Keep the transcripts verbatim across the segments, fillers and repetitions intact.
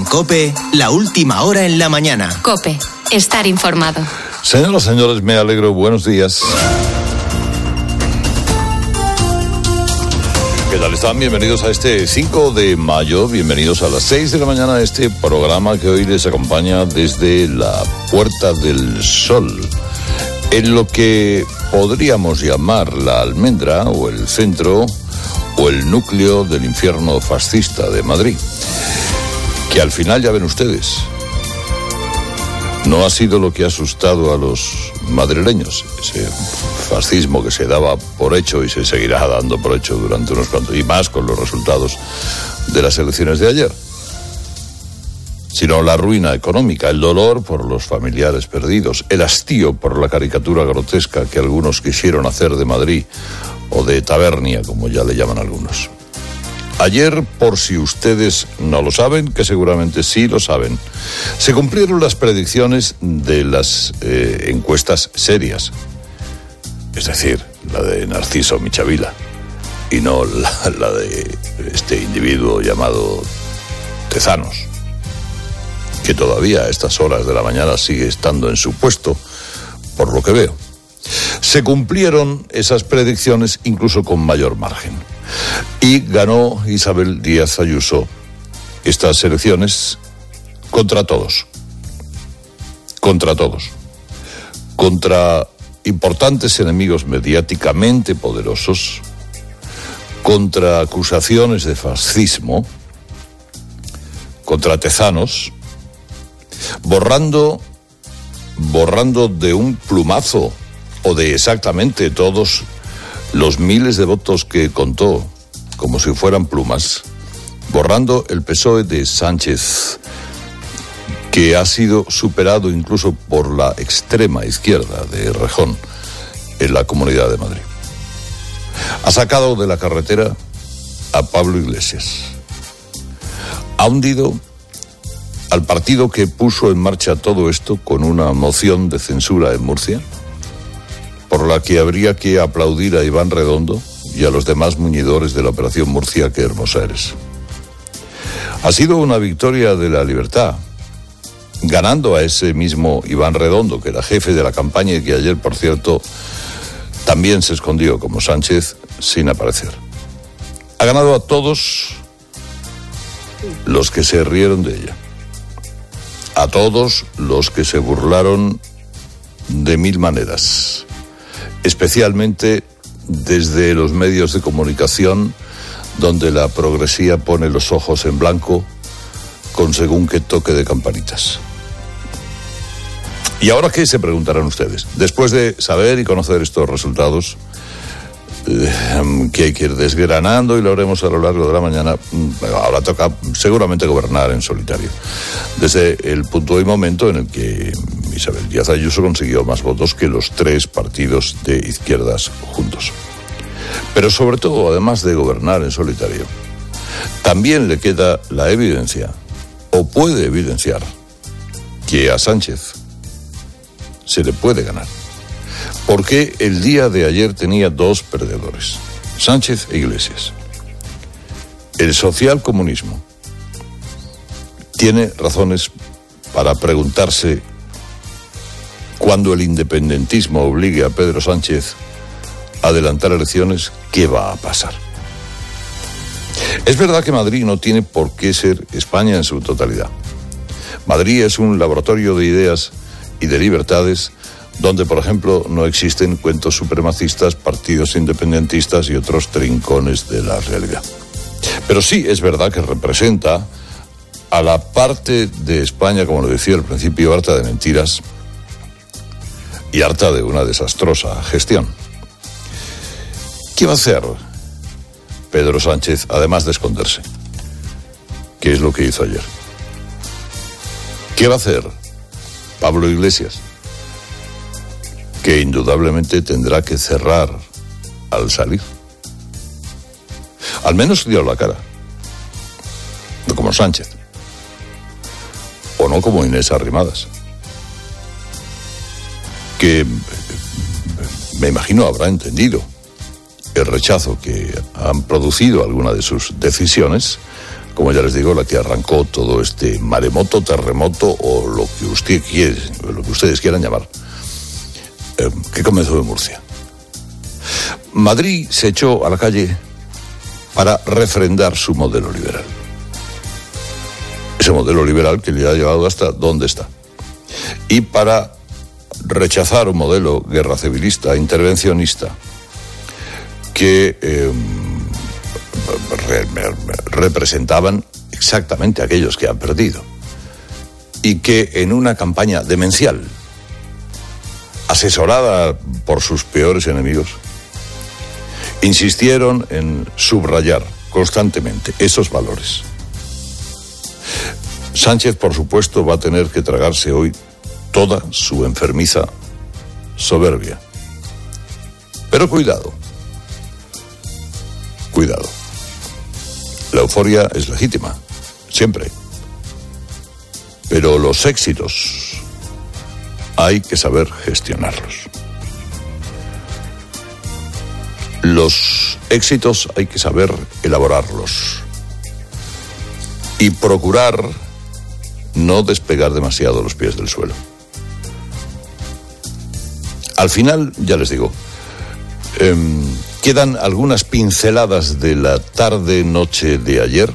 COPE, la última hora en la mañana. COPE, estar informado. Señoras, señores, me alegro. Buenos días. ¿Qué tal están? Bienvenidos a este cinco de mayo. Bienvenidos a las seis de la mañana a este programa que hoy les acompaña desde la Puerta del Sol, en lo que podríamos llamar la almendra o el centro o el núcleo del infierno fascista de Madrid, que al final, ya ven ustedes, no ha sido lo que ha asustado a los madrileños, ese fascismo que se daba por hecho y se seguirá dando por hecho durante unos cuantos, y más con los resultados de las elecciones de ayer, sino la ruina económica, el dolor por los familiares perdidos, el hastío por la caricatura grotesca que algunos quisieron hacer de Madrid, o de Tabernia, como ya le llaman algunos. Ayer, por si ustedes no lo saben, que seguramente sí lo saben, se cumplieron las predicciones de las eh, encuestas serias, es decir, la de Narciso Michavila, y no la, la de este individuo llamado Tezanos, que todavía a estas horas de la mañana sigue estando en su puesto, por lo que veo. Se cumplieron esas predicciones incluso con mayor margen. Y ganó Isabel Díaz Ayuso estas elecciones contra todos. Contra todos. Contra importantes enemigos mediáticamente poderosos, contra acusaciones de fascismo, contra Tezanos, borrando, borrando de un plumazo o de exactamente todos los miles de votos que contó, como si fueran plumas, borrando el P S O E de Sánchez, que ha sido superado incluso por la extrema izquierda de Errejón en la Comunidad de Madrid. Ha sacado de la carretera a Pablo Iglesias. Ha hundido al partido que puso en marcha todo esto con una moción de censura en Murcia, por la que habría que aplaudir a Iván Redondo y a los demás muñidores de la Operación Murcia, que hermosa eres. Ha sido una victoria de la libertad, ganando a ese mismo Iván Redondo, que era jefe de la campaña y que ayer, por cierto, también se escondió como Sánchez sin aparecer. Ha ganado a todos los que se rieron de ella, a todos los que se burlaron de mil maneras, especialmente desde los medios de comunicación, donde la progresía pone los ojos en blanco con según qué toque de campanitas. ¿Y ahora qué?, se preguntarán ustedes. Después de saber y conocer estos resultados, eh, que hay que ir desgranando, y lo haremos a lo largo de la mañana, ahora toca seguramente gobernar en solitario, desde el punto y momento en el que Isabel Díaz Ayuso consiguió más votos que los tres partidos de izquierdas juntos. Pero sobre todo, además de gobernar en solitario, también le queda la evidencia, o puede evidenciar, que a Sánchez se le puede ganar. Porque el día de ayer tenía dos perdedores, Sánchez e Iglesias. El socialcomunismo tiene razones para preguntarse, cuando el independentismo obligue a Pedro Sánchez a adelantar elecciones, ¿qué va a pasar? Es verdad que Madrid no tiene por qué ser España en su totalidad. Madrid es un laboratorio de ideas y de libertades donde, por ejemplo, no existen cuentos supremacistas, partidos independentistas y otros trincones de la realidad. Pero sí es verdad que representa a la parte de España, como lo decía al principio, harta de mentiras y harta de una desastrosa gestión. ¿Qué va a hacer Pedro Sánchez, además de esconderse? ¿Qué es lo que hizo ayer? ¿Qué va a hacer Pablo Iglesias? Que indudablemente tendrá que cerrar al salir. Al menos dio la cara. No como Sánchez. O no como Inés Arrimadas. Que me imagino habrá entendido el rechazo que han producido algunas de sus decisiones como ya les digo, la que arrancó todo este maremoto, terremoto o lo que usted quiere, lo que ustedes quieran llamar, eh, que comenzó en Murcia. Madrid se echó a la calle para refrendar su modelo liberal. Ese modelo liberal que le ha llevado hasta donde está. Y para rechazar un modelo guerra civilista, intervencionista, que eh, re, representaban exactamente a aquellos que han perdido. Y que en una campaña demencial, asesorada por sus peores enemigos, insistieron en subrayar constantemente esos valores. Sánchez, por supuesto, va a tener que tragarse hoy toda su enfermiza soberbia. Pero cuidado, cuidado. La euforia es legítima, siempre. Pero los éxitos hay que saber gestionarlos. Los éxitos hay que saber elaborarlos y procurar no despegar demasiado los pies del suelo. Al final, ya les digo, eh, quedan algunas pinceladas de la tarde-noche de ayer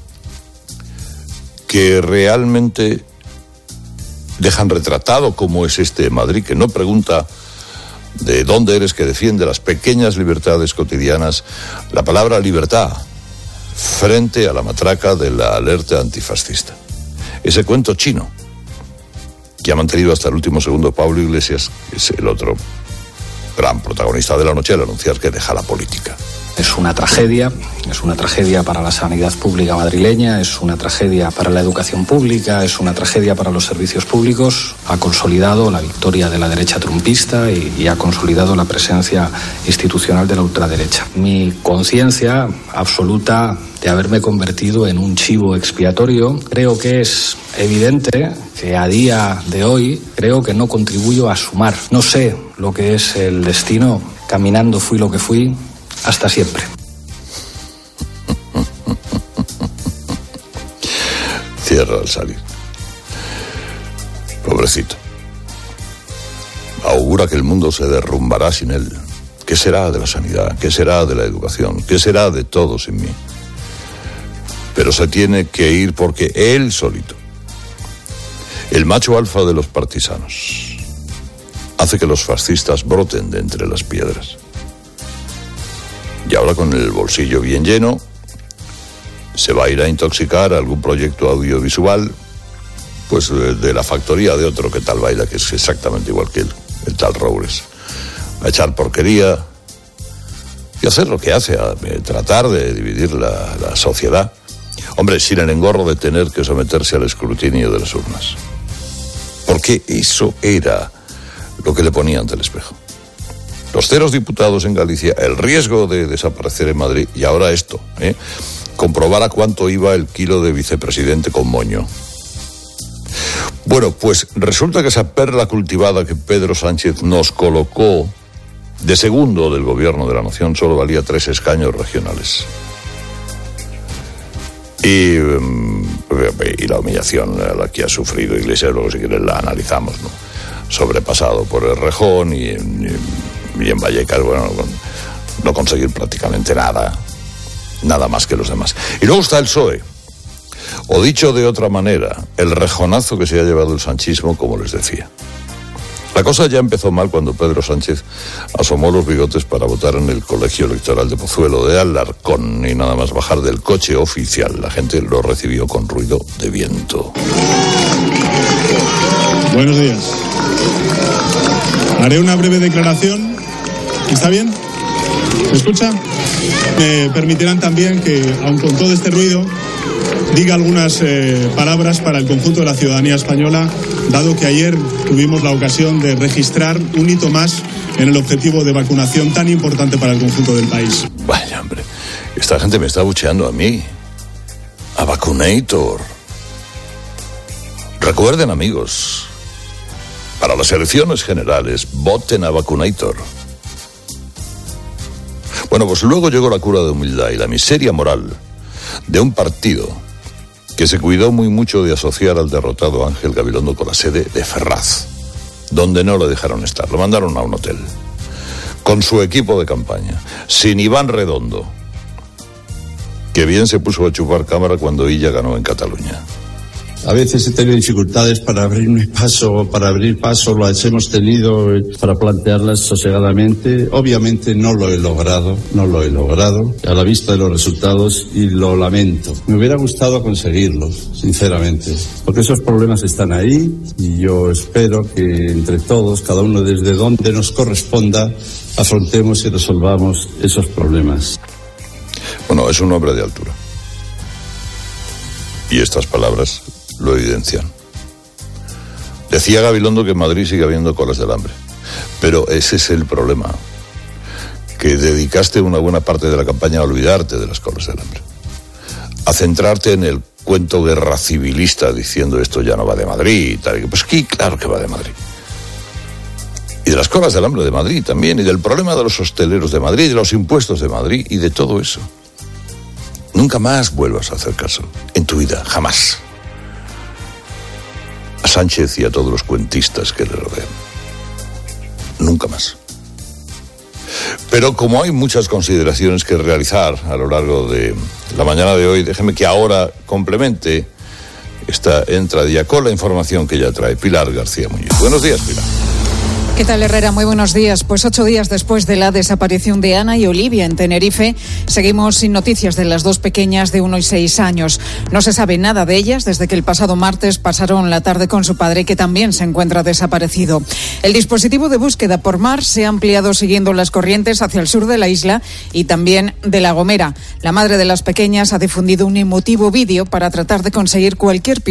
que realmente dejan retratado cómo es este Madrid, que no pregunta de dónde eres, que defiende las pequeñas libertades cotidianas, la palabra libertad, frente a la matraca de la alerta antifascista. Ese cuento chino que ha mantenido hasta el último segundo Pablo Iglesias, que es el otro gran protagonista de la noche al anunciar que deja la política. Es una tragedia, es una tragedia para la sanidad pública madrileña, es una tragedia para la educación pública, es una tragedia para los servicios públicos. Ha consolidado la victoria de la derecha trumpista y, y ha consolidado la presencia institucional de la ultraderecha. Mi conciencia absoluta de haberme convertido en un chivo expiatorio, creo que es evidente que a día de hoy creo que no contribuyo a sumar. No sé lo que es el destino, caminando fui lo que fui, hasta siempre. Cierra al salir. Pobrecito. Augura que el mundo se derrumbará sin él. ¿Qué será de la sanidad? ¿Qué será de la educación? ¿Qué será de todo sin mí? Pero se tiene que ir porque él solito, el macho alfa de los partisanos, hace que los fascistas broten de entre las piedras. Y ahora, con el bolsillo bien lleno, se va a ir a intoxicar a algún proyecto audiovisual, pues de la factoría de otro que tal baila, que es exactamente igual que él, el tal Roures. A echar porquería y hacer lo que hace, a tratar de dividir la, la sociedad. Hombre, sin el engorro de tener que someterse al escrutinio de las urnas. Porque eso era lo que le ponía ante el espejo. Los ceros diputados en Galicia, el riesgo de desaparecer en Madrid, y ahora esto, ¿eh? Comprobar a cuánto iba el kilo de vicepresidente con moño. Bueno, pues resulta que esa perla cultivada que Pedro Sánchez nos colocó de segundo del gobierno de la nación solo valía tres escaños regionales. Y, y la humillación a la que ha sufrido Iglesias, luego si quieres la analizamos, ¿no? Sobrepasado por el Rejón y, y, y en Vallecas, bueno, no conseguir prácticamente nada, nada más que los demás. Y luego está el P S O E, o dicho de otra manera, el rejonazo que se ha llevado el sanchismo, como les decía. La cosa ya empezó mal cuando Pedro Sánchez asomó los bigotes para votar en el colegio electoral de Pozuelo de Alarcón y nada más bajar del coche oficial. La gente lo recibió con ruido de viento. Buenos días. Haré una breve declaración. ¿Está bien? ¿Me escucha? Me permitirán también que, aun con todo este ruido, diga algunas eh, palabras para el conjunto de la ciudadanía española, dado que ayer tuvimos la ocasión de registrar un hito más en el objetivo de vacunación tan importante para el conjunto del país. Vaya, hombre, esta gente me está abucheando a mí, a Vacunator. Recuerden, amigos, para las elecciones generales, voten a Vacunator. Bueno, pues luego llegó la cura de humildad y la miseria moral de un partido que se cuidó muy mucho de asociar al derrotado Ángel Gabilondo con la sede de Ferraz, donde no lo dejaron estar, lo mandaron a un hotel, con su equipo de campaña, sin Iván Redondo, que bien se puso a chupar cámara cuando ella ganó en Cataluña. A veces he tenido dificultades para abrirme paso, para abrir paso, las hemos tenido para plantearlas sosegadamente. Obviamente no lo he logrado, no lo he logrado, a la vista de los resultados, y lo lamento. Me hubiera gustado conseguirlos, sinceramente, porque esos problemas están ahí y yo espero que entre todos, cada uno desde donde nos corresponda, afrontemos y resolvamos esos problemas. Bueno, es un hombre de altura. Y estas palabras lo evidencian. Decía Gabilondo que en Madrid sigue habiendo colas del hambre. Pero ese es el problema. Que dedicaste una buena parte de la campaña a olvidarte de las colas del hambre. A centrarte en el cuento guerra civilista diciendo esto ya no va de Madrid y tal. Pues sí, claro que va de Madrid. Y de las colas del hambre de Madrid también. Y del problema de los hosteleros de Madrid, de los impuestos de Madrid y de todo eso. Nunca más vuelvas a hacer caso. En tu vida, jamás. A Sánchez y a todos los cuentistas que le rodean. Nunca más. Pero como hay muchas consideraciones que realizar a lo largo de la mañana de hoy, déjeme que ahora complemente esta entradilla con la información que ya trae Pilar García Muñoz. Buenos días, Pilar. ¿Qué tal, Herrera? Muy buenos días. Pues ocho días después de la desaparición de Ana y Olivia en Tenerife, seguimos sin noticias de las dos pequeñas de uno y seis años. No se sabe nada de ellas desde que el pasado martes pasaron la tarde con su padre, que también se encuentra desaparecido. El dispositivo de búsqueda por mar se ha ampliado siguiendo las corrientes hacia el sur de la isla y también de La Gomera. La madre de las pequeñas ha difundido un emotivo vídeo para tratar de conseguir cualquier